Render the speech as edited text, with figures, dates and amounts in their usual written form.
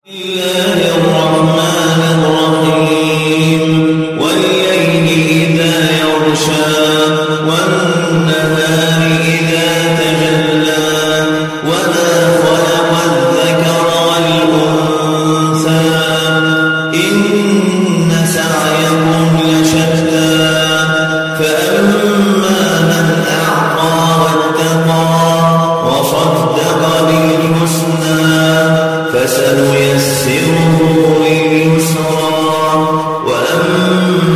الله الرحمن الرحيم والليل إذا يغشى والنهار إذا تجلى وما خلق الذكر والأنثى إن سعيكم لشتى فأما من أعطى واتقى وصدق بالحسنى فسنيسره لليسرى وأما